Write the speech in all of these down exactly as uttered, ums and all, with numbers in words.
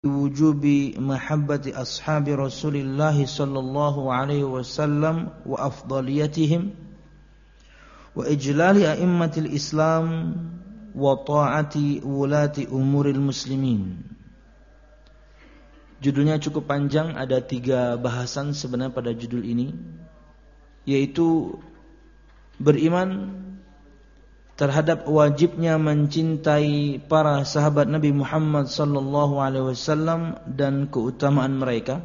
wujubi mahabbati ashabi Rasulillah sallallahu alaihi wasallam wa afdaliyatihim wa ijlali a'immatil Islam wa ta'ati wulati umuril muslimin. Judulnya cukup panjang, ada tiga bahasan sebenarnya pada judul ini, yaitu beriman terhadap wajibnya mencintai para sahabat Nabi Muhammad sallallahu alaihi wasallam dan keutamaan mereka,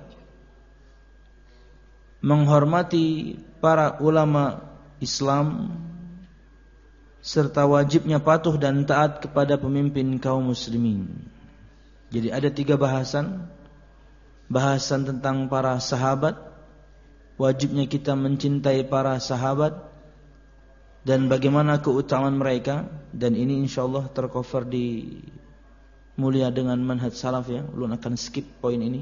menghormati para ulama Islam, serta wajibnya patuh dan taat kepada pemimpin kaum muslimin. Jadi ada tiga bahasan. Bahasan tentang para sahabat, wajibnya kita mencintai para sahabat dan bagaimana keutamaan mereka, dan ini insyaallah tercover di Mulia dengan Manhaj Salaf ya. Ulun akan skip poin ini.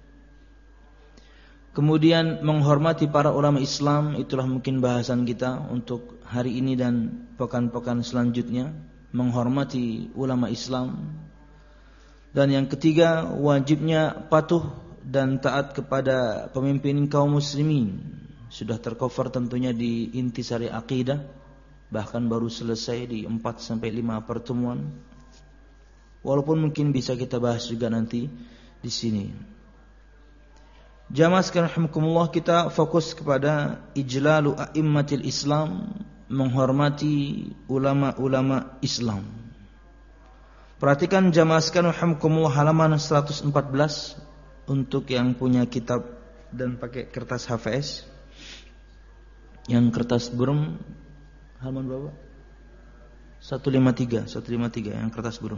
Kemudian menghormati para ulama Islam, itulah mungkin bahasan kita untuk hari ini dan pekan-pekan selanjutnya, menghormati ulama Islam. Dan yang ketiga, wajibnya patuh dan taat kepada pemimpin kaum muslimin. Sudah tercover tentunya di Intisari Aqidah, bahkan baru selesai di empat sampai lima pertemuan. Walaupun mungkin bisa kita bahas juga nanti di sini. Jamaah sekalian rahimakumullah, kita fokus kepada ijlalu a'immatil Islam, menghormati ulama-ulama Islam. Perhatikan jamaah sekalian rahimakumullah halaman seratus empat belas untuk yang punya kitab dan pakai kertas H V S. Yang kertas burem halaman berapa? seratus lima puluh tiga, seratus lima puluh tiga yang kertas burem.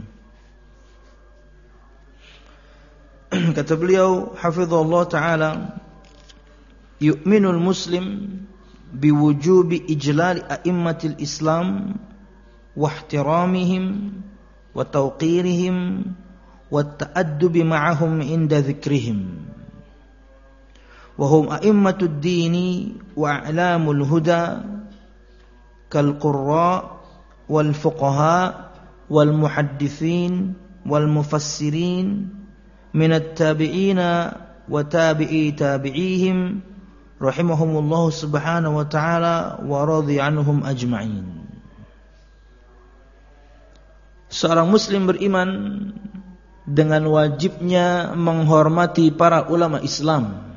Kata beliau hafizahullah ta'ala, yu'minul muslim biwujubi ijlali a'immatil Islam wa ihtiramihim wa tawqirihim wa ta'addubi ma'ahum inda dhikrihim wa hum a'immatud dini wa a'lamul huda kal qurra wal fuqaha wal muhaddithin wal mufassirin minat tabi'ina wa tabi'i tabi'ihim rahimahumullah subhanahu wa ta'ala wa radhi anhum ajma'in. Seorang muslim beriman dengan wajibnya menghormati para ulama Islam,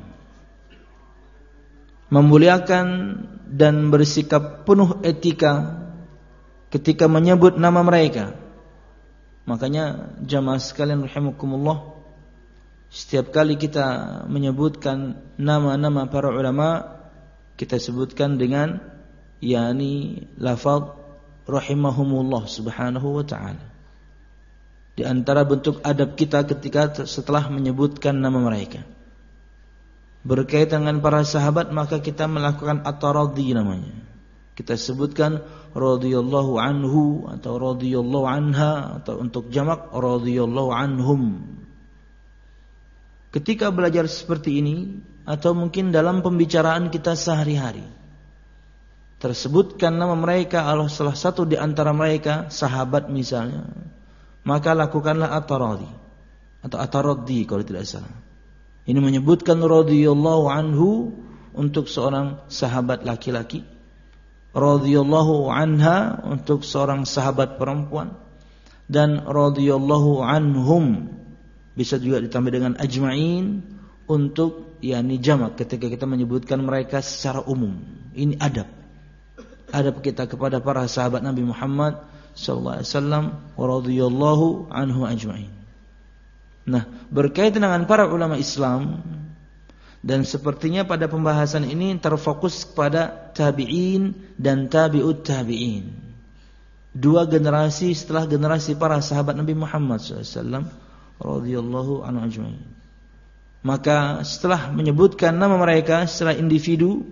memuliakan dan bersikap penuh etika ketika menyebut nama mereka. Makanya jamaah sekalian rahimakumullah, setiap kali kita menyebutkan nama-nama para ulama, kita sebutkan dengan yakni lafaz rahimahumullah subhanahu wa ta'ala. Di antara bentuk adab kita ketika setelah menyebutkan nama mereka. Berkaitan dengan para sahabat, maka kita melakukan at-taradhi namanya. Kita sebutkan radhiyallahu anhu atau radhiyallahu anha, atau untuk jamak radhiyallahu anhum. Ketika belajar seperti ini, atau mungkin dalam pembicaraan kita sehari-hari, tersebutkan nama mereka, Allah salah satu di antara mereka sahabat misalnya, maka lakukanlah at-taradhi atau at-taradhi kalau tidak salah. Ini menyebutkan radhiyallahu anhu untuk seorang sahabat laki-laki, radhiyallahu anha untuk seorang sahabat perempuan, dan radhiyallahu anhum bisa juga ditambah dengan ajma'in untuk yakni jamak ketika kita menyebutkan mereka secara umum. Ini adab. Adab kita kepada para sahabat Nabi Muhammad sallallahu alaihi wasallam wa radhiyallahu anhu ajma'in. Nah, berkaitan dengan para ulama Islam, dan sepertinya pada pembahasan ini terfokus kepada tabi'in dan tabi'ut tabi'in. Dua generasi setelah generasi para sahabat Nabi Muhammad sallallahu alaihi wasallam radhiyallahu anhu ajma'in. Maka setelah menyebutkan nama mereka secara individu,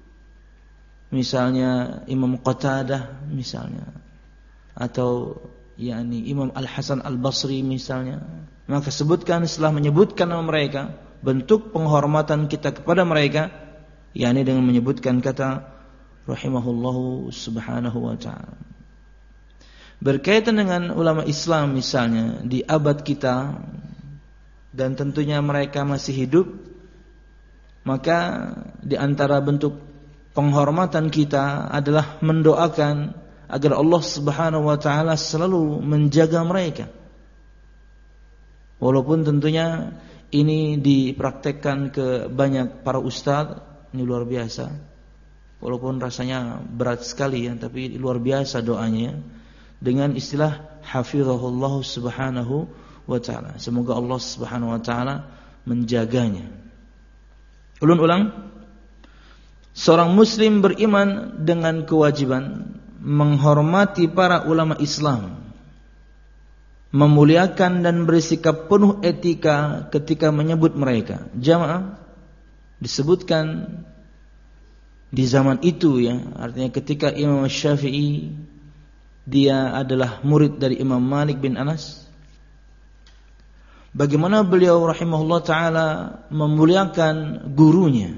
misalnya Imam Qatadah misalnya, atau yakni Imam Al-Hasan Al-Basri misalnya, maka sebutkan setelah menyebutkan nama mereka, bentuk penghormatan kita kepada mereka yakni dengan menyebutkan kata rahimahullahu subhanahu wa ta'ala. Berkaitan dengan ulama Islam misalnya di abad kita, dan tentunya mereka masih hidup, maka di antara bentuk penghormatan kita adalah mendoakan agar Allah Subhanahu wa taala selalu menjaga mereka. Walaupun tentunya ini dipraktekkan ke banyak para ustadz, ini luar biasa. Walaupun rasanya berat sekali ya, tapi luar biasa doanya dengan istilah hafizahullah subhanahu wa ta'ala. Semoga Allah Subhanahu wa taala menjaganya. Ulun ulang, seorang muslim beriman dengan kewajiban menghormati para ulama Islam, memuliakan dan bersikap penuh etika ketika menyebut mereka. Jamaah disebutkan di zaman itu ya, artinya ketika Imam Syafi'i dia adalah murid dari Imam Malik bin Anas, bagaimana beliau rahimahullah ta'ala memuliakan gurunya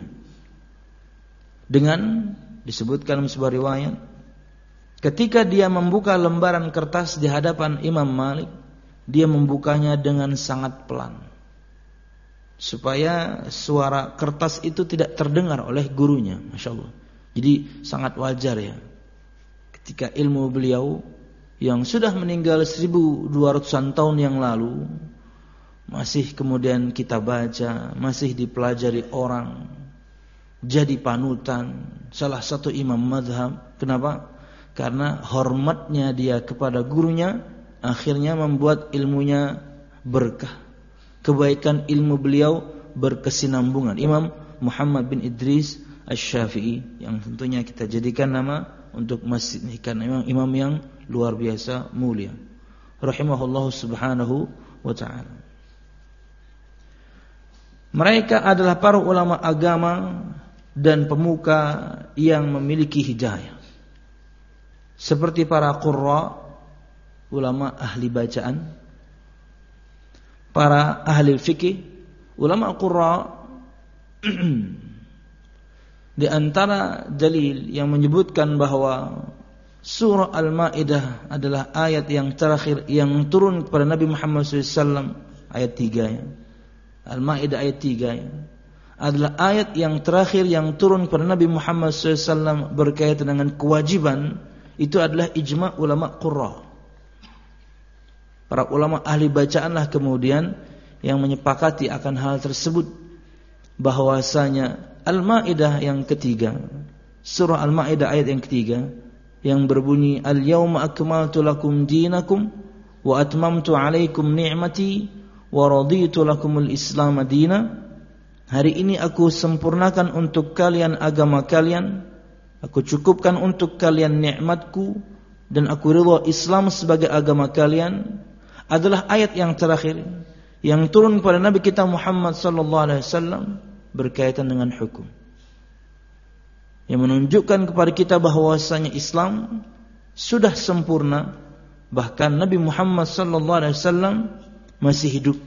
dengan disebutkan dalam sebuah riwayat, ketika dia membuka lembaran kertas di hadapan Imam Malik, dia membukanya dengan sangat pelan supaya suara kertas itu tidak terdengar oleh gurunya. Masya Allah. Jadi sangat wajar ya, ketika ilmu beliau yang sudah meninggal seribu dua ratusan tahun yang lalu masih kemudian kita baca, masih dipelajari orang, jadi panutan salah satu imam madhab. Kenapa? Karena hormatnya dia kepada gurunya akhirnya membuat ilmunya berkah, kebaikan ilmu beliau berkesinambungan. Imam Muhammad bin Idris Asy-Syafi'i, yang tentunya kita jadikan nama untuk masjid ini karena imam yang luar biasa mulia, rahimahullah subhanahu wa ta'ala. Mereka adalah para ulama agama dan pemuka yang memiliki hidayah, seperti para qurra, ulama ahli bacaan, para ahli fikih. Ulama qurra di antara dalil yang menyebutkan bahwa surah Al-Maidah adalah ayat yang terakhir yang turun kepada Nabi Muhammad shallallahu alaihi wasallam, ayat tiga ya. Al-Maidah ayat tiga ya, adalah ayat yang terakhir yang turun kepada Nabi Muhammad shallallahu alaihi wasallam berkaitan dengan kewajiban. Itu adalah ijma' ulama qurra. Para ulama ahli bacaanlah kemudian yang menyepakati akan hal tersebut, bahwasanya Al-Maidah yang ketiga, surah Al-Maidah ayat yang ketiga yang berbunyi al-yauma akmaltu lakum dinakum wa atmamtu alaikum ni'mati wa raditu lakumul Islam madina. Hari ini aku sempurnakan untuk kalian agama kalian, aku cukupkan untuk kalian nikmatku, dan aku ridha Islam sebagai agama kalian. Adalah ayat yang terakhir yang turun kepada Nabi kita Muhammad sallallahu alaihi wasallam berkaitan dengan hukum, yang menunjukkan kepada kita bahwasanya Islam sudah sempurna, bahkan Nabi Muhammad sallallahu alaihi wasallam masih hidup.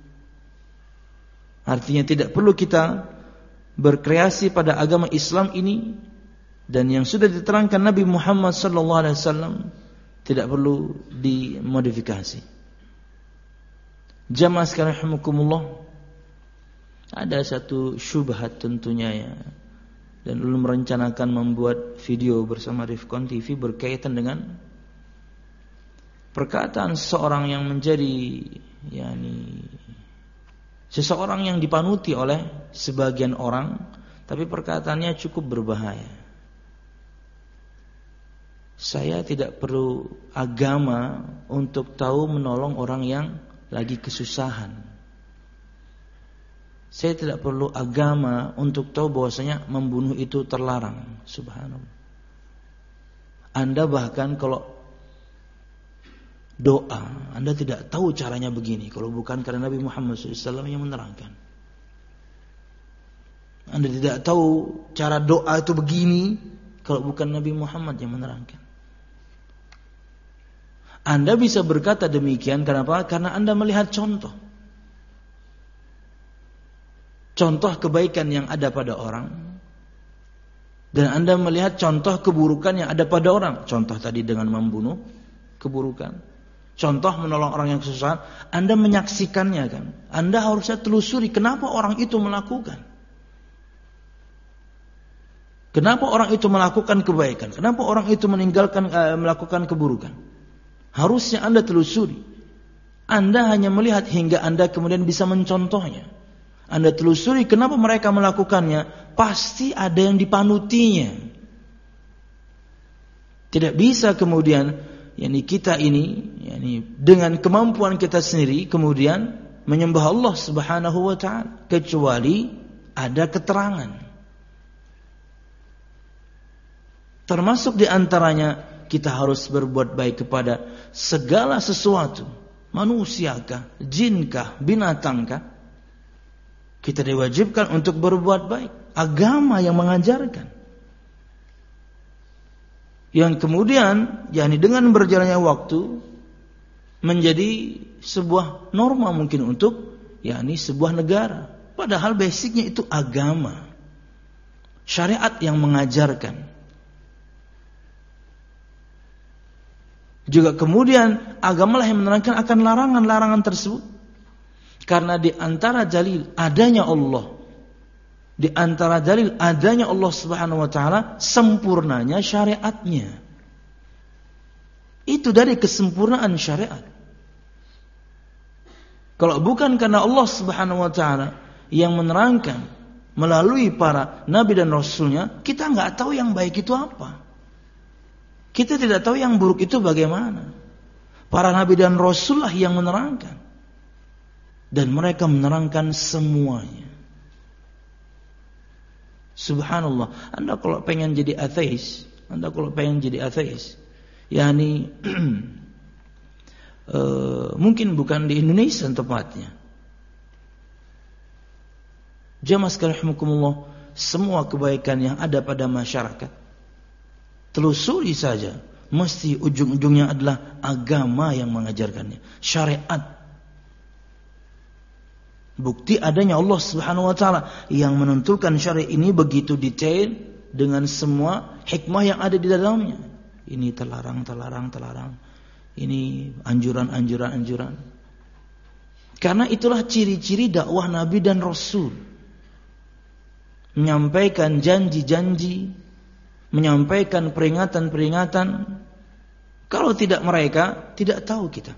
Artinya tidak perlu kita berkreasi pada agama Islam ini, dan yang sudah diterangkan Nabi Muhammad sallallahu alaihi wasallam tidak perlu dimodifikasi. Jamaah sekalian rahimakumullah, ada satu syubhat tentunya ya, dan belum merencanakan membuat video bersama Rifkon T V berkaitan dengan perkataan seseorang yang menjadi yakni seseorang yang dipanuti oleh sebagian orang, tapi perkataannya cukup berbahaya. Saya tidak perlu agama untuk tahu menolong orang yang lagi kesusahan. Saya tidak perlu agama untuk tahu bahwasanya membunuh itu terlarang. Subhanallah. Anda bahkan kalau doa, Anda tidak tahu caranya begini kalau bukan karena Nabi Muhammad shallallahu alaihi wasallam yang menerangkan. Anda tidak tahu cara doa itu begini kalau bukan Nabi Muhammad yang menerangkan. Anda bisa berkata demikian kenapa? Karena Anda melihat contoh. Contoh kebaikan yang ada pada orang, dan Anda melihat contoh keburukan yang ada pada orang. Contoh tadi dengan membunuh, keburukan. Contoh menolong orang yang kesusahan, Anda menyaksikannya kan. Anda harusnya telusuri kenapa orang itu melakukan. Kenapa orang itu melakukan kebaikan? Kenapa orang itu meninggalkan uh, melakukan keburukan? Harusnya Anda telusuri. Anda hanya melihat hingga Anda kemudian bisa mencontohnya. Anda telusuri kenapa mereka melakukannya, pasti ada yang dipanutinya. Tidak bisa kemudian yakni kita ini yakni dengan kemampuan kita sendiri kemudian menyembah Allah Subhanahu wa taala kecuali ada keterangan. Termasuk di antaranya kita harus berbuat baik kepada segala sesuatu, manusiakah, jinkah, binatangkah. Kita diwajibkan untuk berbuat baik. Agama yang mengajarkan. Yang kemudian, yakni dengan berjalannya waktu menjadi sebuah norma mungkin untuk yakni sebuah negara. Padahal basicnya itu agama, syariat yang mengajarkan. Juga kemudian agamalah yang menerangkan akan larangan-larangan tersebut. Karena di antara dalil adanya Allah, di antara dalil adanya Allah Subhanahu wa taala sempurnanya syariatnya. Itu dari kesempurnaan syariat. Kalau bukan karena Allah Subhanahu wa taala yang menerangkan melalui para nabi dan rasulnya, kita enggak tahu yang baik itu apa. Kita tidak tahu yang buruk itu bagaimana. Para nabi dan rasul lah yang menerangkan. Dan mereka menerangkan semuanya. Subhanallah. Anda kalau pengen jadi ateis, Anda kalau pengen jadi ateis, yakni uh, mungkin bukan di Indonesia tempatnya. Jamaah sekalian rahimakumullah, semua kebaikan yang ada pada masyarakat, telusuri saja, mesti ujung-ujungnya adalah agama yang mengajarkannya, syariat. Bukti adanya Allah Subhanahu wa taala yang menentukan syariat ini begitu detail dengan semua hikmah yang ada di dalamnya. Ini terlarang, terlarang, terlarang. Ini anjuran, anjuran, anjuran. Karena itulah ciri-ciri dakwah Nabi dan Rasul. Menyampaikan janji-janji, menyampaikan peringatan-peringatan. Kalau tidak mereka, tidak tahu kita.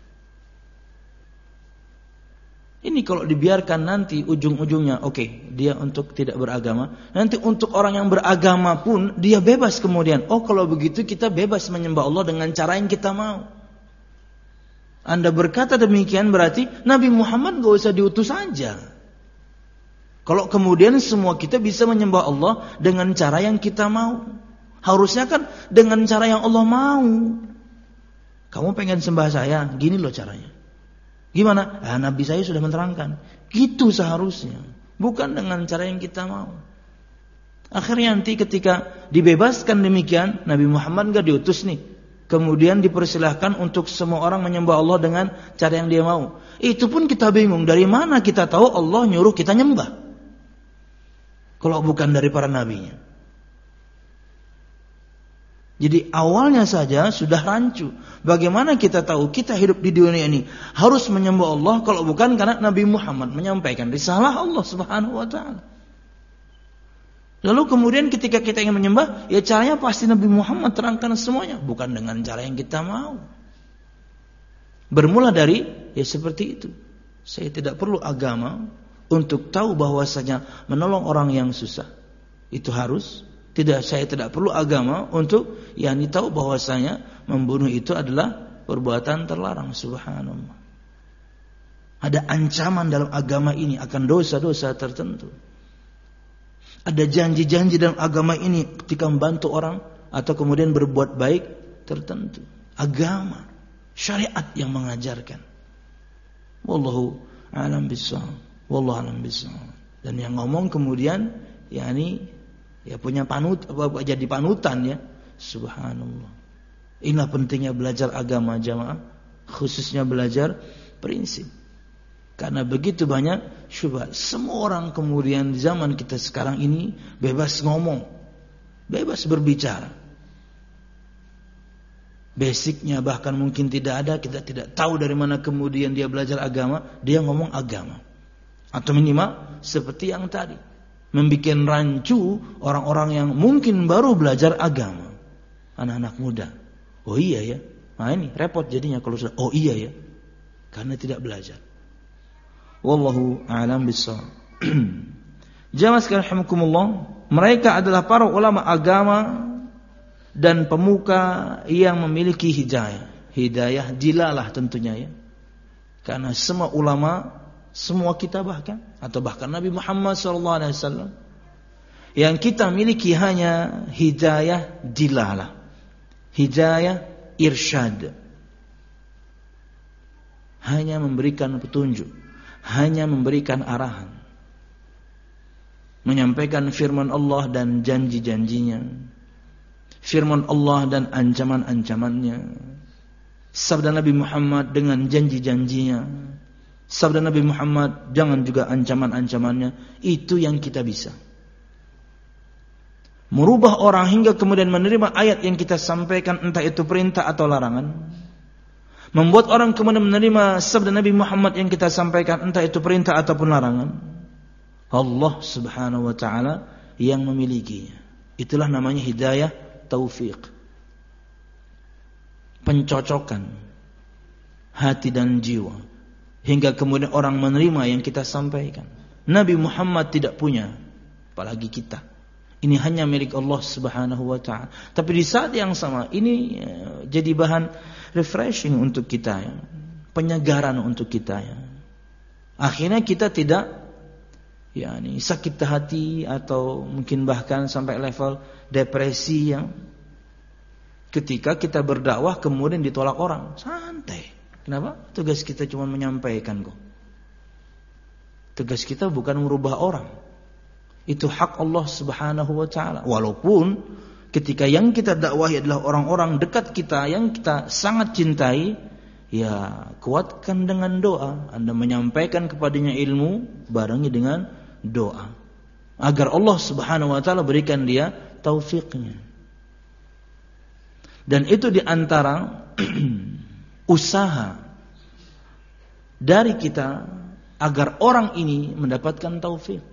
Ini kalau dibiarkan nanti ujung-ujungnya, oke, okay, dia untuk tidak beragama. Nanti untuk orang yang beragama pun, dia bebas kemudian. Oh, kalau begitu kita bebas menyembah Allah dengan cara yang kita mau. Anda berkata demikian berarti Nabi Muhammad gak usah diutus saja. Kalau kemudian semua kita bisa menyembah Allah dengan cara yang kita mau. Harusnya kan dengan cara yang Allah mau. Kamu pengen sembah saya, gini loh caranya. Gimana? Ah, Nabi saya sudah menerangkan. Gitu seharusnya. Bukan dengan cara yang kita mau. Akhirnya nanti ketika dibebaskan demikian, Nabi Muhammad gak diutus nih. Kemudian dipersilahkan untuk semua orang menyembah Allah dengan cara yang dia mau. Itu pun kita bingung. Dari mana kita tahu Allah nyuruh kita nyembah? Kalau bukan dari para nabinya. Jadi awalnya saja sudah rancu. Bagaimana kita tahu kita hidup di dunia ini harus menyembah Allah kalau bukan karena Nabi Muhammad menyampaikan risalah Allah Subhanahu wa taala. Lalu kemudian ketika kita ingin menyembah, ya caranya pasti Nabi Muhammad terangkan semuanya, bukan dengan cara yang kita mau. Bermula dari ya seperti itu. Saya tidak perlu agama untuk tahu bahwasanya menolong orang yang susah itu harus. Tidak, saya tidak perlu agama untuk yakni tahu bahwasanya membunuh itu adalah perbuatan terlarang. Subhanallah. Ada ancaman dalam agama ini akan dosa-dosa tertentu. Ada janji-janji dalam agama ini ketika membantu orang atau kemudian berbuat baik tertentu. Agama, syariat yang mengajarkan. Wallahu a'lam bishawab. Wallahu a'lam bishawab. Dan yang ngomong kemudian yakni ya punya panut, apa, jadi panutan ya. Subhanallah. Inilah pentingnya belajar agama jamaah, khususnya belajar prinsip. Karena begitu banyak syubhat. Semua orang kemudian di zaman kita sekarang ini bebas ngomong, bebas berbicara. basicnya bahkan mungkin tidak ada, kita tidak tahu dari mana kemudian dia belajar agama, dia ngomong agama. Atau minimal seperti yang tadi, membikin rancu orang-orang yang mungkin baru belajar agama, anak-anak muda. Oh iya ya, nah ini repot jadinya kalau sudah oh iya ya, karena tidak belajar. Wallahu a'lam bishawab. Jamaah sekalian rahimakumullah, mereka adalah para ulama agama dan pemuka yang memiliki hidayah. Hidayah dilalah tentunya ya. Karena semua ulama, semua kita bahkan, atau bahkan Nabi Muhammad shallallahu alaihi wasallam, yang kita miliki hanya hidayah dilalah, hidayah irsyad, hanya memberikan petunjuk, hanya memberikan arahan, menyampaikan firman Allah dan janji-janjinya, firman Allah dan ancaman-ancamannya, sabda Nabi Muhammad dengan janji-janjinya, sabda Nabi Muhammad jangan juga ancaman-ancamannya. Itu yang kita bisa. Merubah orang hingga kemudian menerima ayat yang kita sampaikan, entah itu perintah atau larangan. Membuat orang kemudian menerima sabda Nabi Muhammad yang kita sampaikan, entah itu perintah ataupun larangan. Allah subhanahu wa ta'ala yang memilikinya. Itulah namanya hidayah taufiq, pencocokan hati dan jiwa hingga kemudian orang menerima yang kita sampaikan. Nabi Muhammad tidak punya, apalagi kita. Ini hanya milik Allah subhanahu wa ta'ala. Tapi di saat yang sama ini jadi bahan refreshing untuk kita ya, penyegaran untuk kita ya. Akhirnya kita tidak ya ini sakit hati atau mungkin bahkan sampai level depresi yang ketika kita berdakwah kemudian ditolak orang. Santai. Kenapa? Tugas kita cuma menyampaikan kok. Tugas kita bukan merubah orang. Itu hak Allah subhanahu wa ta'ala. Walaupun ketika yang kita dakwahi adalah orang-orang dekat kita yang kita sangat cintai, ya kuatkan dengan doa. Anda menyampaikan kepadanya ilmu, barengi dengan doa, agar Allah subhanahu wa ta'ala berikan dia taufiknya. Dan itu diantara usaha dari kita agar orang ini mendapatkan taufik.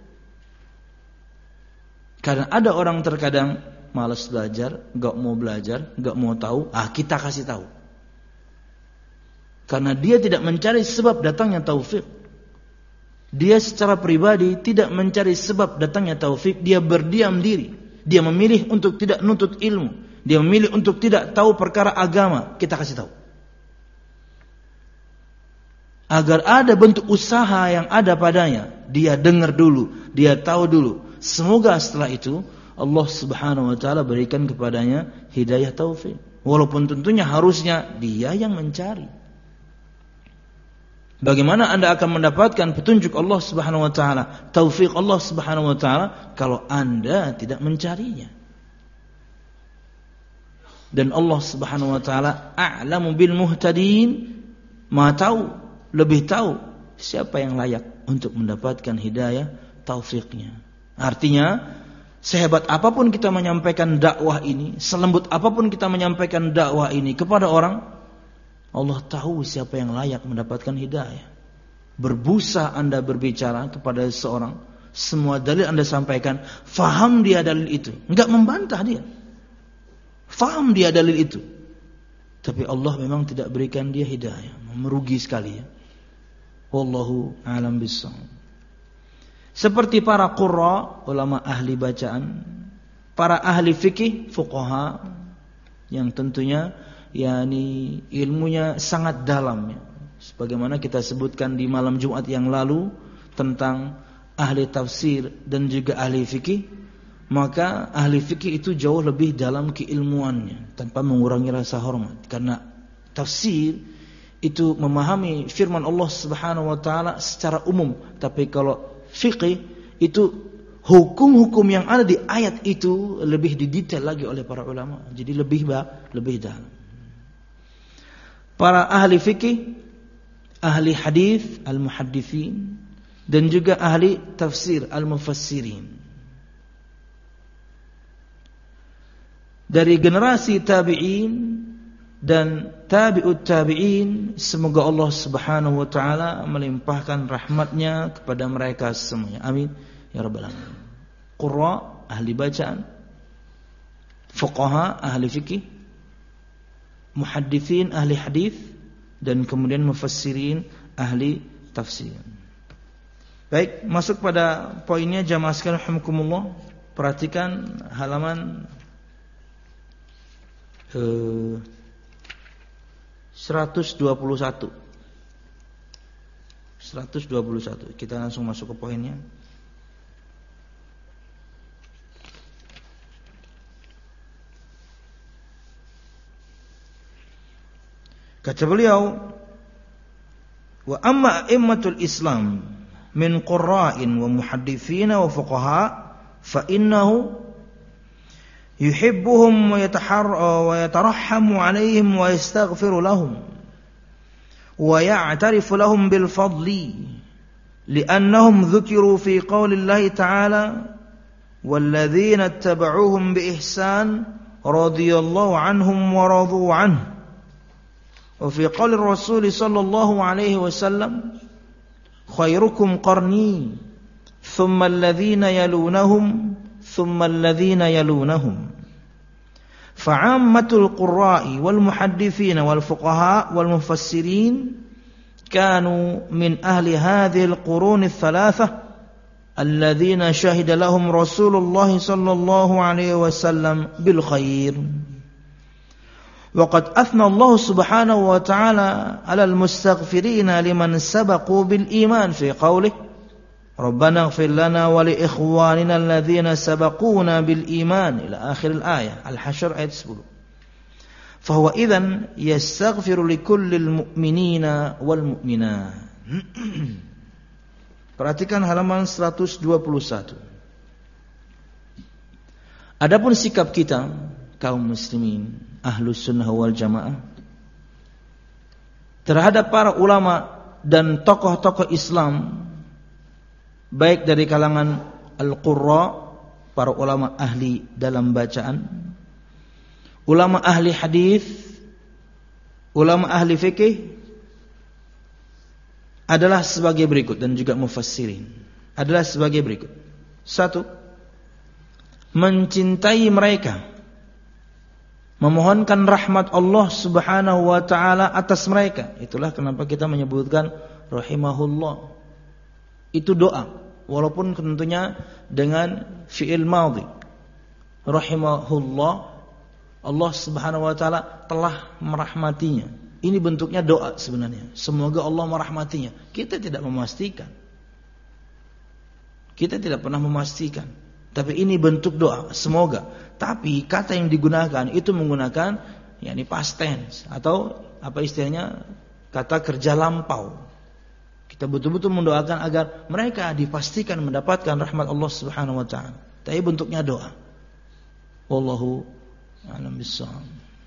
Karena ada orang terkadang malas belajar, gak mau belajar, gak mau tahu, ah kita kasih tahu. Karena dia tidak mencari sebab datangnya taufik. Dia secara pribadi tidak mencari sebab datangnya taufik, dia berdiam diri. Dia memilih untuk tidak nuntut ilmu, dia memilih untuk tidak tahu perkara agama, kita kasih tahu. Agar ada bentuk usaha yang ada padanya, dia dengar dulu, dia tahu dulu. Semoga setelah itu Allah subhanahu wa ta'ala berikan kepadanya hidayah taufik. Walaupun tentunya harusnya dia yang mencari. Bagaimana Anda akan mendapatkan petunjuk Allah subhanahu wa ta'ala, taufik Allah subhanahu wa ta'ala, kalau Anda tidak mencarinya? Dan Allah subhanahu wa ta'ala a'lamu bil muhtadin, maha tahu, lebih tahu siapa yang layak untuk mendapatkan hidayah taufiknya. Artinya, sehebat apapun kita menyampaikan dakwah ini, selembut apapun kita menyampaikan dakwah ini kepada orang, Allah tahu siapa yang layak mendapatkan hidayah. Berbusa Anda berbicara kepada seseorang, semua dalil Anda sampaikan, faham dia dalil itu, enggak membantah dia, faham dia dalil itu, tapi Allah memang tidak berikan dia hidayah, merugi sekali ya. Wallahu a'lam bishawab. Seperti para qurra, ulama ahli bacaan, para ahli fikih, fuqaha, yang tentunya yakni ilmunya sangat dalam ya. Sebagaimana kita sebutkan di malam Jumat yang lalu tentang ahli tafsir dan juga ahli fikih, maka ahli fikih itu jauh lebih dalam keilmuannya tanpa mengurangi rasa hormat. Karena tafsir itu memahami firman Allah Subhanahu wa taala secara umum, tapi kalau fikih itu hukum-hukum yang ada di ayat itu lebih didetail lagi oleh para ulama. Jadi lebih bah, lebih dalam. Para ahli fikih, ahli hadis, al-muhadditsin, dan juga ahli tafsir, al-mufassirin. Dari generasi tabi'in dan tabi'ut tabi'in, semoga Allah Subhanahu wa taala melimpahkan rahmatnya kepada mereka semuanya. Amin ya rabbal alamin. Qurra, ahli bacaan, fuqaha, ahli fikih, muhadditsin, ahli hadis, dan kemudian mufassirin, ahli tafsir. Baik, masuk pada poinnya jamaah sekalian rahimakumullah. Perhatikan halaman eh, seratus dua puluh satu. seratus dua puluh satu. Kita langsung masuk ke poinnya. Kata beliau, wa amma a'immatul Islam min qurra'in wa muhadditsina wa fuqaha fa innahu yuhibbuhum wa yataharra wa yatarahhamu 'alaihim wa yastaghfiru lahum wa ya'tarifu lahum bil fadli li'annahum dhukiru fi qaulillahi ta'ala walladzina ittaba'uuhum bi ihsan radhiyallahu 'anhum wa radu 'anhu wa fi qauli Rasul sallallahu alaihi wasallam khairukum qarni thumma alladhina yalunahum thumma alladhina yalunahum fa'ammatul qurra'i wal muhaddithin wal fuqaha wal mufassirin kanu min ahli hadhihi al qurun al thalathah alladhina shahida lahum Rasulullah sallallahu alaihi wasallam bil khair. وقد أثنى الله سبحانه وتعالى على المستغفرين لمن سبقوا بالإيمان في قوله ربنا اغفر لنا ولإخواننا الذين سبقونا بالإيمان إلى آخر الآية الحشر آية sepuluh. فهو إذن يستغفر لكل المؤمنين والمؤمنات. Perhatikan halaman seratus dua puluh satu. Adapun sikap kita kaum muslimin Ahlus Sunnah wal Jamaah terhadap para ulama dan tokoh-tokoh Islam, baik dari kalangan al-qurra, para ulama ahli dalam bacaan, ulama ahli hadis, ulama ahli fikih, adalah sebagai berikut, dan juga mufassirin adalah sebagai berikut. Satu, mencintai mereka, memohonkan rahmat Allah Subhanahu wa taala atas mereka. Itulah kenapa kita menyebutkan rahimahullah. Itu doa, walaupun tentunya dengan fi'il madhi. Rahimahullah, Allah Subhanahu wa taala telah merahmatinya. Ini bentuknya doa sebenarnya. Semoga Allah merahmatinya. Kita tidak memastikan. Kita tidak pernah memastikan. Tapi ini bentuk doa, semoga. Tapi kata yang digunakan itu menggunakan yakni past tense atau apa istilahnya, kata kerja lampau. Kita betul-betul mendoakan agar mereka dipastikan mendapatkan rahmat Allah Subhanahu wa taala. Tapi bentuknya doa. Wallahu a'lam bissawab.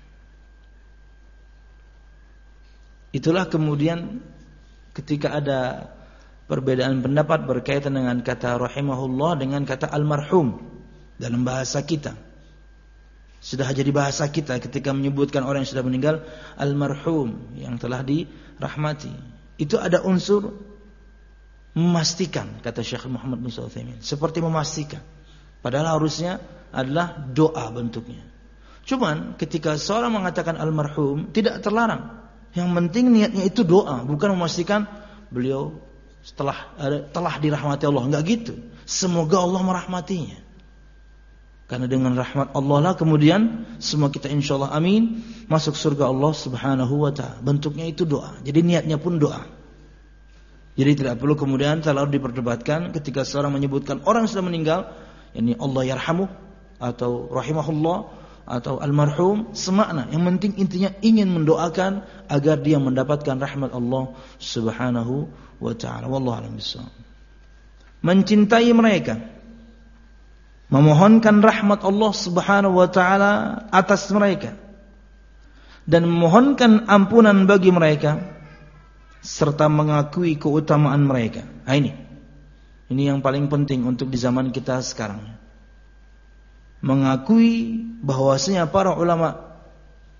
Itulah kemudian ketika ada perbedaan pendapat berkaitan dengan kata rahimahullah dengan kata almarhum dalam bahasa kita. Sudah jadi bahasa kita ketika menyebutkan orang yang sudah meninggal, almarhum, yang telah dirahmati. Itu ada unsur memastikan, kata Syekh Muhammad bin Shalih Al-Utsaimin, seperti memastikan. Padahal harusnya adalah doa bentuknya. Cuman ketika seorang mengatakan almarhum, tidak terlarang. Yang penting niatnya itu doa, bukan memastikan beliau setelah telah dirahmati Allah, enggak gitu. Semoga Allah merahmatinya. Karena dengan rahmat Allah lah kemudian semua kita insyaallah amin masuk surga Allah Subhanahu wa taala. Bentuknya itu doa. Jadi niatnya pun doa. Jadi tidak perlu kemudian terlalu diperdebatkan ketika seorang menyebutkan orang yang sudah meninggal, yakni Allah yarhamuh atau rahimahullah atau almarhum, semakna. Yang penting intinya ingin mendoakan agar dia mendapatkan rahmat Allah Subhanahu wa taala. Wallahu a'lam bishawab. Mencintai mereka, memohonkan rahmat Allah Subhanahu wa taala atas mereka, dan memohonkan ampunan bagi mereka serta mengakui keutamaan mereka. Nah, ini ini yang paling penting untuk di zaman kita sekarang. Mengakui bahwasanya para ulama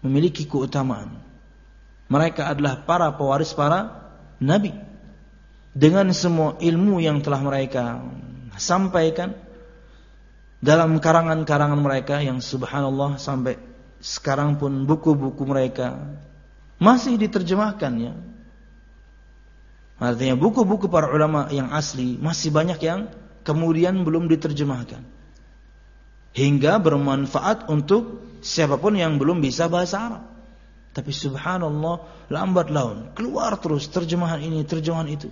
memiliki keutamaan. Mereka adalah para pewaris para nabi. Dengan semua ilmu yang telah mereka sampaikan dalam karangan-karangan mereka yang subhanallah sampai sekarang pun buku-buku mereka masih diterjemahkan ya. Artinya buku-buku para ulama yang asli masih banyak yang kemudian belum diterjemahkan. Hingga bermanfaat untuk siapapun yang belum bisa bahasa Arab. Tapi subhanallah lambat laun keluar terus terjemahan ini, terjemahan itu.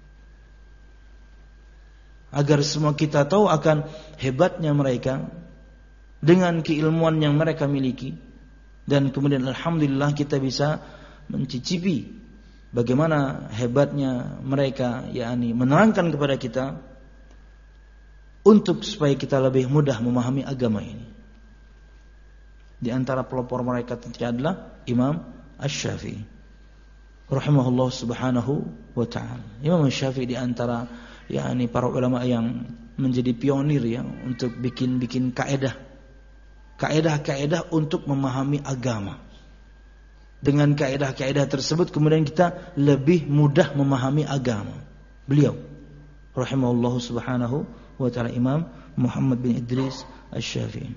Agar semua kita tahu akan hebatnya mereka dengan keilmuan yang mereka miliki, dan kemudian alhamdulillah kita bisa mencicipi bagaimana hebatnya mereka, yakni menerangkan kepada kita untuk supaya kita lebih mudah memahami agama ini. Di antara pelopor mereka tentunya adalah Imam Asy-Syafi'i rahimahullah subhanahu wa ta'ala. Imam Asy-Syafi'i di antara yakni para ulama yang menjadi pionir ya untuk bikin-bikin kaidah. Kaidah-kaidah untuk memahami agama. Dengan kaidah-kaidah tersebut kemudian kita lebih mudah memahami agama. Beliau rahimahullah subhanahu wa ta'ala Imam Muhammad bin Idris Asy-Syafi'i.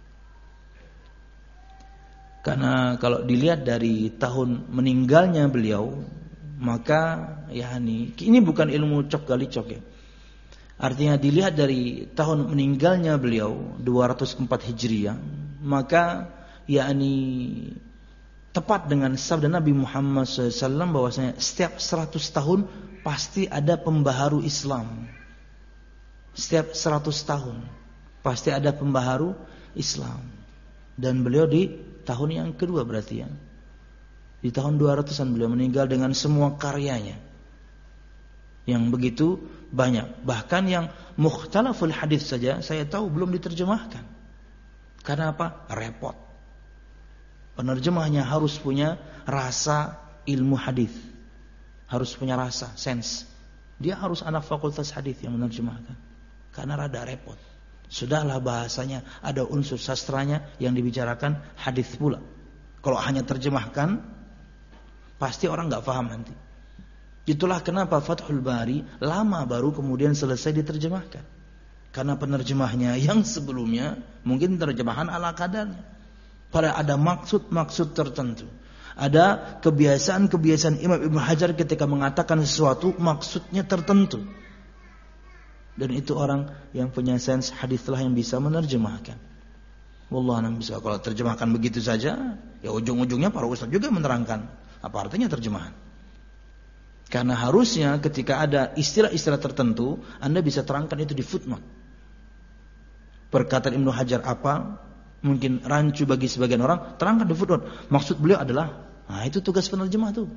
Karena kalau dilihat dari tahun meninggalnya beliau, maka yakni ini bukan ilmu cok gali cok ya. Artinya dilihat dari tahun meninggalnya beliau dua ratus empat Hijriah, maka yakni tepat dengan sabda Nabi Muhammad shallallahu alaihi wasallam bahwasanya setiap seratus tahun pasti ada pembaharu Islam. Setiap seratus tahun pasti ada pembaharu Islam. Dan beliau di tahun yang kedua berarti ya. Di tahun dua ratusan beliau meninggal dengan semua karyanya yang begitu banyak. Bahkan yang mukhtalaful hadis saja saya tahu belum diterjemahkan. Karena apa? Repot. Penerjemahnya harus punya rasa ilmu hadis. Harus punya rasa, sense. Dia harus anak fakultas hadis yang menerjemahkan. Karena rada repot. Sudahlah bahasanya ada unsur sastranya yang dibicarakan hadis pula. Kalau hanya terjemahkan pasti orang enggak paham nanti. Itulah kenapa Fathul Bari lama baru kemudian selesai diterjemahkan. Karena penerjemahnya yang sebelumnya mungkin terjemahan ala kadarnya. Pada ada maksud-maksud tertentu. Ada kebiasaan-kebiasaan Imam Ibnu Hajar ketika mengatakan sesuatu maksudnya tertentu. Dan itu orang yang punya sense hadislah yang bisa menerjemahkan. Wallah a'lam bishawab. Kalau terjemahkan begitu saja, ya ujung-ujungnya para ustaz juga menerangkan apa artinya terjemahan. Karena harusnya ketika ada istilah-istilah tertentu, Anda bisa terangkan itu di footnote. Perkataan Ibnu Hajar apa, mungkin rancu bagi sebagian orang, terangkan di footnote. Maksud beliau adalah, nah itu tugas penerjemah tuh.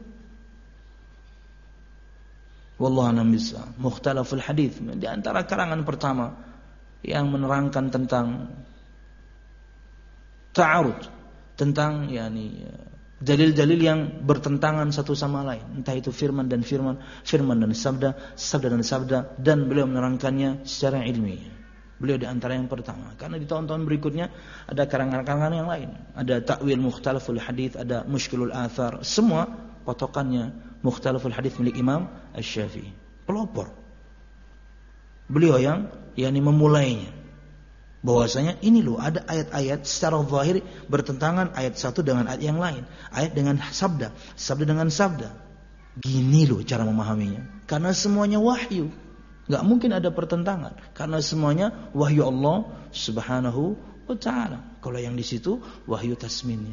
Wallahu a'lam bishawab. Mukhtalaful hadits di antara karangan pertama yang menerangkan tentang ta'arud, tentang yakni dalil-dalil yang bertentangan satu sama lain, entah itu firman dan firman, firman dan sabda, sabda dan sabda, dan beliau menerangkannya secara ilmiah. Beliau di antara yang pertama. Karena di tahun-tahun berikutnya ada karangan-karangan yang lain, ada ta'wil mukhtalaful hadits, ada mushkilul athar, semua potokannya mukhtalaful hadits milik Imam Asy-Syafi'i. Pelopor. Beliau yang yakni memulainya. Bahwasanya ini loh ada ayat-ayat secara zahir bertentangan ayat satu dengan ayat yang lain, ayat dengan sabda, sabda dengan sabda. Gini loh cara memahaminya. Karena semuanya wahyu. Enggak mungkin ada pertentangan karena semuanya wahyu Allah Subhanahu wa taala. Kalau yang di situ wahyu tasminnya.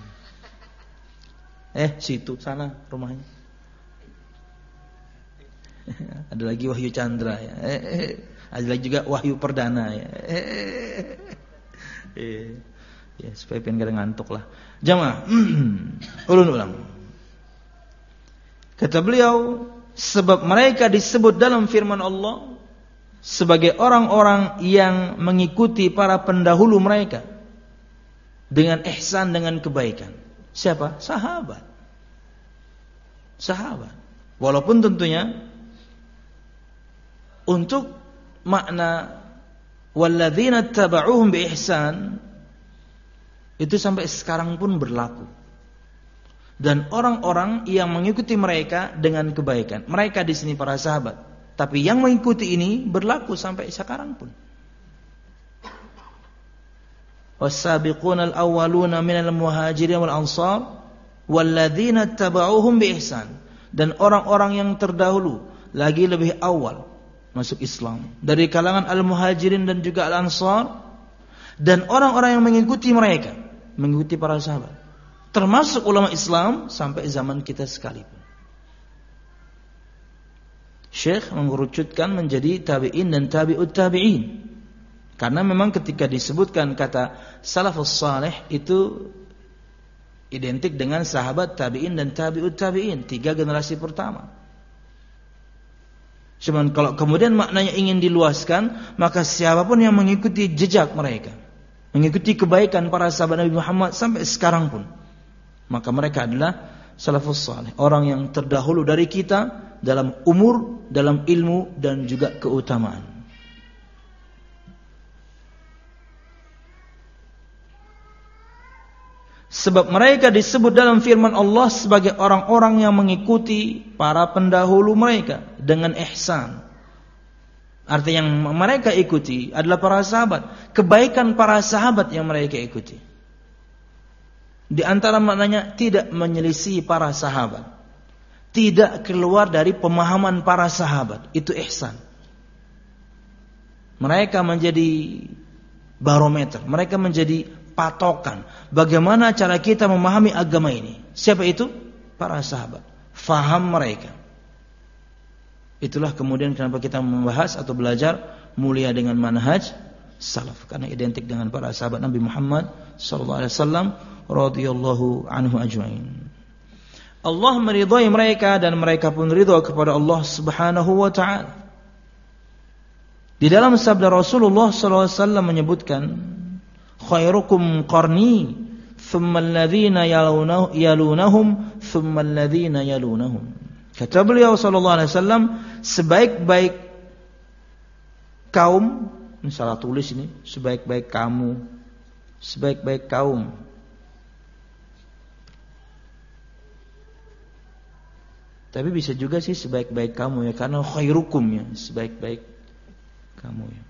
Eh, situ sana rumahnya. Ada lagi wahyu Chandra ya. Eh, eh. Ada lagi juga wahyu perdana ya. Eh, eh. Eh. Ya, supaya pengen gak ngantuk lah. Jamaah, ulun-ulang. Kata beliau, sebab mereka disebut dalam firman Allah sebagai orang-orang yang mengikuti para pendahulu mereka dengan ihsan, dengan kebaikan. Siapa? Sahabat. Sahabat. Walaupun tentunya untuk makna walladzina tabauhum bi ihsan Itu sampai sekarang pun berlaku. Dan orang-orang yang mengikuti mereka dengan kebaikan. Mereka di sini para sahabat. Tapi yang mengikuti ini berlaku sampai sekarang pun. Was-sabiquna al-awwaluna minal muhajirin wal ansar walladzina ittaba'uuhum bi ihsan. Dan orang-orang yang terdahulu lagi lebih awal masuk Islam dari kalangan al-muhajirin dan juga al-ansar dan orang-orang yang mengikuti mereka, mengikuti para sahabat, termasuk ulama Islam sampai zaman kita sekalipun. Syekh mengerucutkan menjadi tabi'in dan tabi'ut tabi'in. Karena memang ketika disebutkan kata salafus salih itu identik dengan sahabat tabi'in dan tabi'ut tabi'in, tiga generasi pertama. Cuman kalau kemudian maknanya ingin diluaskan, maka siapapun yang mengikuti jejak mereka, mengikuti kebaikan para sahabat Nabi Muhammad sampai sekarang pun, maka mereka adalah salafus salih, orang yang terdahulu dari kita dalam umur, dalam ilmu dan juga keutamaan. Sebab mereka disebut dalam firman Allah sebagai orang-orang yang mengikuti para pendahulu mereka dengan ihsan. Artinya yang mereka ikuti adalah para sahabat, kebaikan para sahabat yang mereka ikuti. Di antara maknanya tidak menyelisih para sahabat, tidak keluar dari pemahaman para sahabat, itu ihsan. Mereka menjadi barometer, mereka menjadi patokan bagaimana cara kita memahami agama ini. Siapa itu? Para sahabat. Faham mereka. Itulah kemudian kenapa kita membahas atau belajar mulia dengan manhaj salaf, karena identik dengan para sahabat Nabi Muhammad sallallahu alaihi wasallam radhiyallahu anhu ajma'in. Allah meridhai mereka dan mereka pun ridha kepada Allah Subhanahu wa taala. Di dalam sabda Rasulullah sallallahu alaihi wasallam menyebutkan, khairukum qarni thumma alladhina yalunahum thumma alladhina yalunahum. Kata beliau sallallahu alaihi wasallam, sebaik-baik kaum, ini salah tulis ini, sebaik-baik kamu, sebaik-baik kaum. Tapi bisa juga sih sebaik-baik kamu ya, karena khairukum ya, sebaik-baik kamu ya.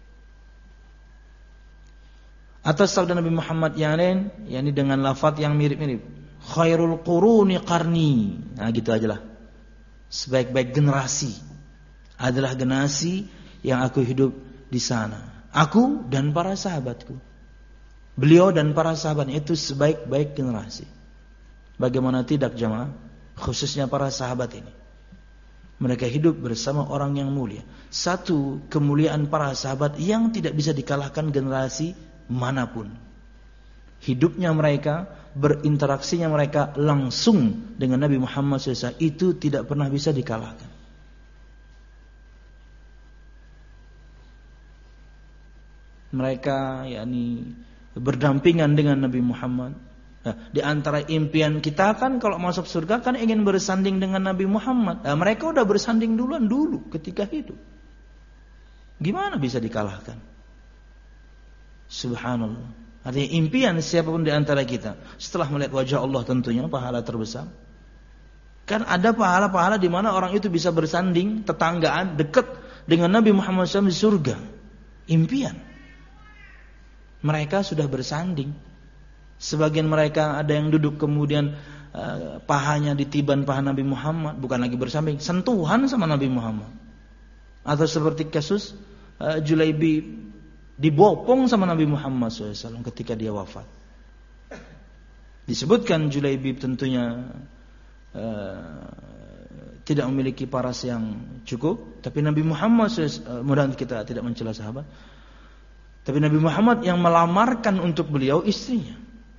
Atas sabda Nabi Muhammad yang lain, yakni dengan lafaz yang mirip-mirip, khairul quruni qarni. Nah gitu aja lah. Sebaik-baik generasi adalah generasi yang aku hidup di sana. Aku dan para sahabatku. Beliau dan para sahabatnya itu sebaik-baik generasi. Bagaimana tidak jamaah? Khususnya para sahabat ini. Mereka hidup bersama orang yang mulia. Satu kemuliaan para sahabat yang tidak bisa dikalahkan generasi manapun. Hidupnya mereka, berinteraksinya mereka langsung dengan Nabi Muhammad shallallahu alaihi wasallam itu tidak pernah bisa dikalahkan. Mereka yakni berdampingan dengan Nabi Muhammad. Nah, di antara impian kita kan kalau masuk surga kan ingin bersanding dengan Nabi Muhammad. Nah, mereka udah bersanding duluan dulu ketika hidup. Gimana bisa dikalahkan? Subhanallah. Artinya impian siapapun di antara kita setelah melihat wajah Allah tentunya pahala terbesar. Kan ada pahala-pahala di mana orang itu bisa bersanding, tetanggaan, dekat dengan Nabi Muhammad shallallahu alaihi wasallam di surga. Impian. Mereka sudah bersanding. Sebagian mereka ada yang duduk kemudian uh, pahanya ditiban paha Nabi Muhammad, bukan lagi bersanding, sentuhan sama Nabi Muhammad. Atau seperti kasus uh, Julaibi dibopong sama Nabi Muhammad shallallahu alaihi wasallam ketika dia wafat. Disebutkan Julaibib tentunya uh, tidak memiliki paras yang cukup, tapi Nabi Muhammad shallallahu alaihi wasallam, uh, mudah-mudahan kita tidak mencela sahabat, tapi Nabi Muhammad yang melamarkan untuk beliau istrinya.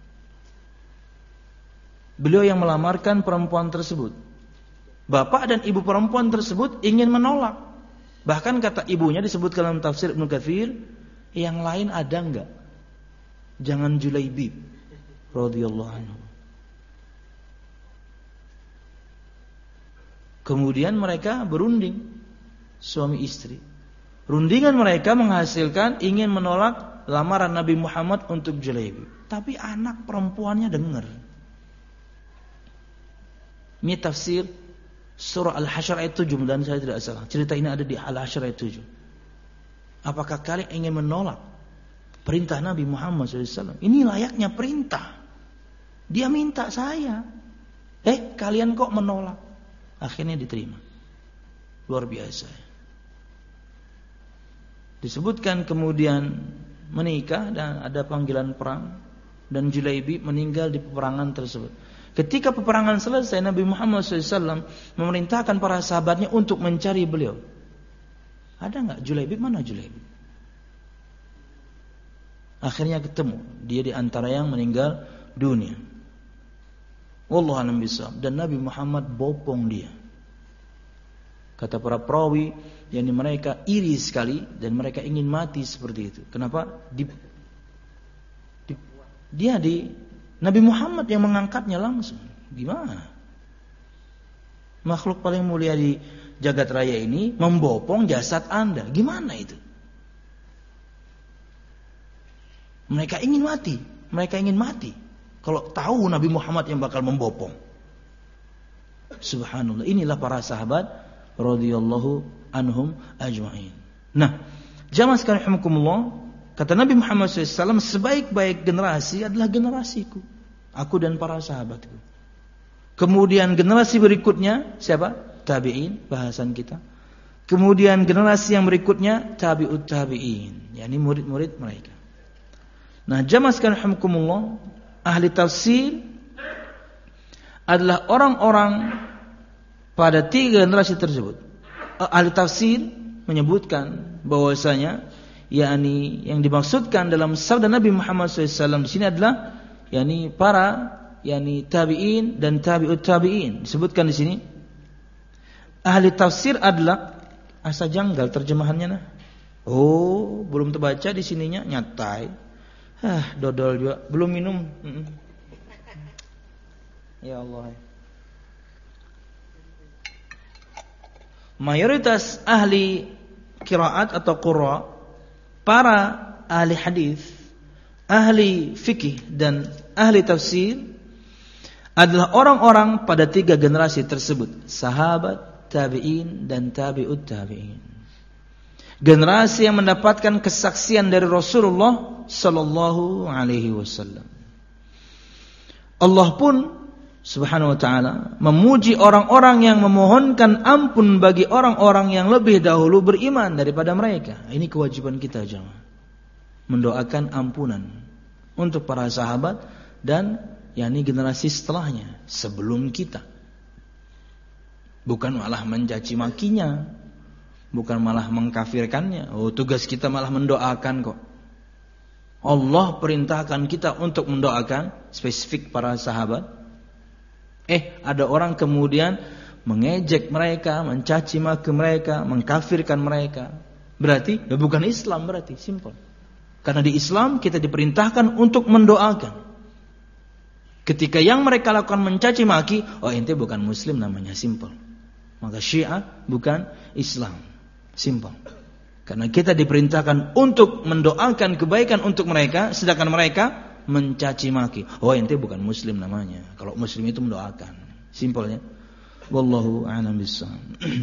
Beliau yang melamarkan perempuan tersebut. Bapak dan ibu perempuan tersebut ingin menolak. Bahkan kata ibunya disebutkan dalam tafsir Ibnu Katsir, yang lain ada enggak? Jangan Julaibib radhiyallahu anhu. Kemudian mereka berunding, suami istri. Rundingan mereka menghasilkan ingin menolak lamaran Nabi Muhammad untuk Julaibib. Tapi anak perempuannya dengar. Ini tafsir surah Al-Hasyr ayat tujuh, dan saya tidak salah. Cerita ini ada di Al-Hasyr ayat tujuh. Apakah kalian ingin menolak perintah Nabi Muhammad shallallahu alaihi wasallam? Ini layaknya perintah. Dia minta saya. Eh, kalian kok menolak? Akhirnya diterima. Luar biasa. Disebutkan kemudian menikah dan ada panggilan perang, dan Julaibib meninggal di peperangan tersebut. Ketika peperangan selesai, Nabi Muhammad shallallahu alaihi wasallam memerintahkan para sahabatnya untuk mencari beliau. Ada enggak Julaibib? Mana Julaibib? Akhirnya ketemu. Dia di antara yang meninggal dunia. Wallahu a'lam bishawab. Dan Nabi Muhammad bopong dia. Kata para perawi, yakni mereka iri sekali dan mereka ingin mati seperti itu. Kenapa? Di, di, dia di Nabi Muhammad yang mengangkatnya langsung. Gimana? Makhluk paling mulia di jagat raya ini membopong jasad Anda. Gimana itu? Mereka ingin mati. Mereka ingin mati. Kalau tahu Nabi Muhammad yang bakal membopong. Subhanallah. Inilah para sahabat radhiyallahu anhum ajma'in. Nah, jamaah sekalian rahimakumullah, kata Nabi Muhammad shallallahu alaihi wasallam, sebaik-baik generasi adalah generasiku, aku dan para sahabatku. Kemudian generasi berikutnya siapa? Tabi'in, bahasan kita. Kemudian generasi yang berikutnya tabi'ut tabi'in, yakni murid-murid mereka. Nah, jamaah sekalian rahimakumullah, ahli tafsir adalah orang-orang pada tiga generasi tersebut. Ahli tafsir menyebutkan bahwasanya yakni yang dimaksudkan dalam sabda Nabi Muhammad shallallahu alaihi wasallam di sini adalah yakni para yakni tabi'in dan tabi'ut tabi'in. Disebutkan di sini ahli tafsir adalah asa janggal terjemahannya nah. Oh, belum terbaca di sininya nyatai. Ah, dodol juga, belum minum. Mm-mm. Ya Allah. Mayoritas ahli qiraat atau qurra, para ahli hadis, ahli fikih dan ahli tafsir adalah orang-orang pada tiga generasi tersebut, sahabat, tabi'in dan tabi'ut tabi'in. Generasi yang mendapatkan kesaksian dari Rasulullah sallallahu alaihi wasallam. Allah pun subhanahu wa ta'ala memuji orang-orang yang memohonkan ampun bagi orang-orang yang lebih dahulu beriman daripada mereka. Ini kewajiban kita jemaah, mendoakan ampunan untuk para sahabat dan yakni generasi setelahnya sebelum kita. Bukan malah mencaci makinya, bukan malah mengkafirkannya. Oh, tugas kita malah mendoakan kok. Allah perintahkan kita untuk mendoakan spesifik para sahabat. Eh, ada orang kemudian mengejek mereka, mencaci maki mereka, mengkafirkan mereka. Berarti ya bukan Islam, berarti simple. Karena di Islam kita diperintahkan untuk mendoakan. Ketika yang mereka lakukan mencaci maki, oh ente bukan Muslim namanya, simple. Maka Syiah bukan Islam, simple. Karena kita diperintahkan untuk mendoakan kebaikan untuk mereka, sedangkan mereka mencaci maki. Oh ente bukan Muslim namanya. Kalau Muslim itu mendoakan. Simpelnya. Wallahu a'lam bishawab.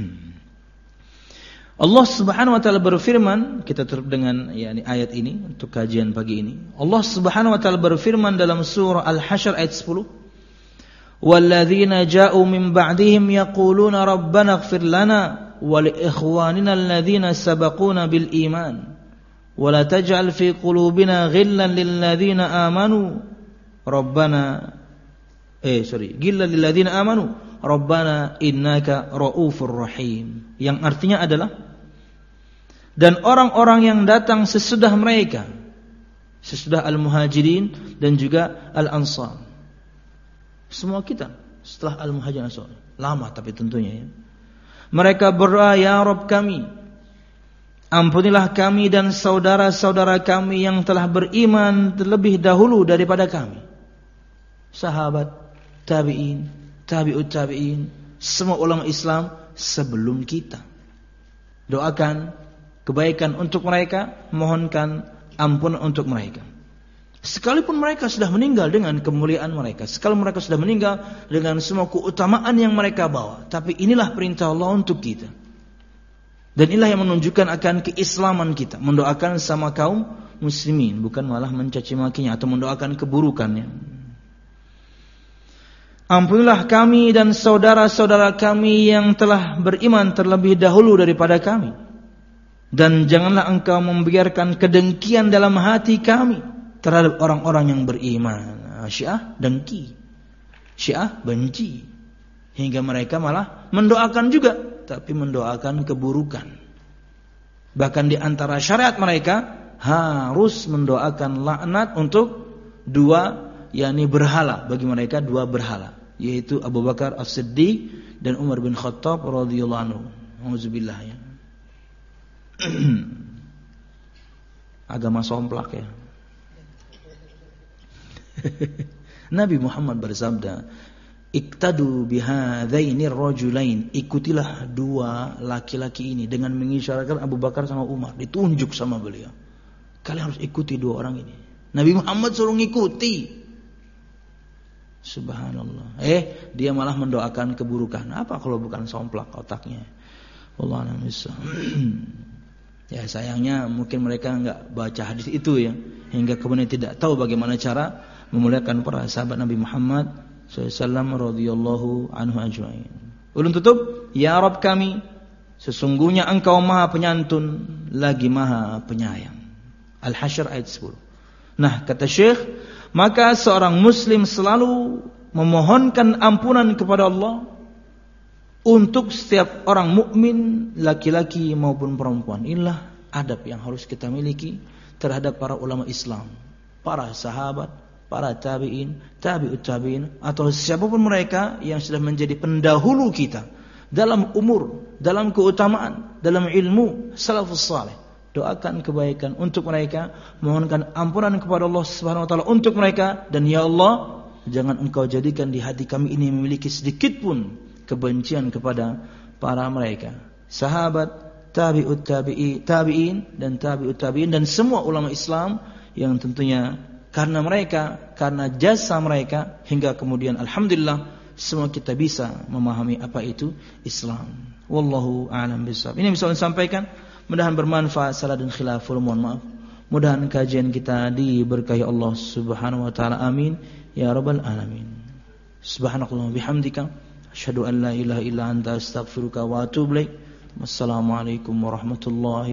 Allah Subhanahu wa taala berfirman, kita tutup dengan yakni ayat ini untuk kajian pagi ini. Allah Subhanahu wa taala berfirman dalam surah Al-Hasyr ayat sepuluh. Walladzina ja'u min ba'dihim yaquluna rabbana ighfir lana wa li ikhwanina alladzina sabaquna bil iman. ولا تجعل في قلوبنا غلا للذين آمنوا ربنا eh sorry غلا للذين آمنوا ربنا إنك رؤوف رحيم, yang artinya adalah dan orang-orang yang datang sesudah mereka, sesudah al-muhajirin dan juga al-ansar, semua kita setelah al-muhajirin ansar, lama tapi tentunya ya, mereka berdoa, ya Rabb kami, ampunilah kami dan saudara-saudara kami yang telah beriman terlebih dahulu daripada kami. Sahabat, tabi'in, tabi'ut tabi'in, semua ulama Islam sebelum kita. Doakan kebaikan untuk mereka, mohonkan ampunan untuk mereka. Sekalipun mereka sudah meninggal dengan kemuliaan mereka, sekalipun mereka sudah meninggal dengan semua keutamaan yang mereka bawa, tapi inilah perintah Allah untuk kita. Dan inilah yang menunjukkan akan keislaman kita, mendoakan sama kaum muslimin, bukan malah mencaci makinya atau mendoakan keburukannya. Ampunilah kami dan saudara-saudara kami yang telah beriman terlebih dahulu daripada kami, dan janganlah engkau membiarkan kedengkian dalam hati kami terhadap orang-orang yang beriman. Syiah dengki, Syiah benci, hingga mereka malah mendoakan juga, tapi mendoakan keburukan. Bahkan di antara syariat mereka harus mendoakan laknat untuk dua, yakni berhala, bagi mereka dua berhala, yaitu Abu Bakar As-Siddiq dan Umar bin Khattab radhiyallahu anhu. Auzubillah ya. Agama somplak ya. Nabi Muhammad bersabda, "Iqtadu bihadzaini ar-rajulain." Ikutilah dua laki-laki ini, dengan mengisyaratkan Abu Bakar sama Umar, ditunjuk sama beliau. Kalian harus ikuti dua orang ini. Nabi Muhammad suruh ngikuti. Subhanallah. Eh, dia malah mendoakan keburukan. Apa kalau bukan somplak otaknya? Wallahu a'lam bishawab. Ya sayangnya mungkin mereka enggak baca hadis itu ya, hingga kemudian tidak tahu bagaimana cara memuliakan para sahabat Nabi Muhammad sallallahu alaihi wasallam radhiyallahu anhu ajma'in. Ulun tutup, ya Rabb kami, sesungguhnya Engkau Maha Penyantun lagi Maha Penyayang. Al-Hasyr ayat sepuluh. Nah, kata Syekh, maka seorang muslim selalu memohonkan ampunan kepada Allah untuk setiap orang mukmin, laki-laki maupun perempuan. Inilah adab yang harus kita miliki terhadap para ulama Islam, para sahabat, para tabi'in, tabi'ut tabi'in, atau siapapun mereka yang sudah menjadi pendahulu kita dalam umur, dalam keutamaan, dalam ilmu, salafus saleh. Doakan kebaikan untuk mereka, mohonkan ampunan kepada Allah Subhanahu wa taala untuk mereka, dan ya Allah, jangan Engkau jadikan di hati kami ini memiliki sedikit pun kebencian kepada para mereka, sahabat, tabi'ut tabi'i, tabi'in dan tabi'ut tabi'in, dan semua ulama Islam yang tentunya karena mereka, karena jasa mereka, hingga kemudian alhamdulillah semua kita bisa memahami apa itu Islam. Wallahu a'lam bishawab. Ini bisa saya sampaikan, mudahan bermanfaat. Salah dan khilaful, mohon maaf. Mudahan kajian kita diberkahi Allah Subhanahu wa taala. Amin ya rabbal alamin. Subhanallah bihamdika, asyhadu an la ilaha illa anta, astaghfiruka wa atubu ilaik. Wassalamualaikum warahmatullahi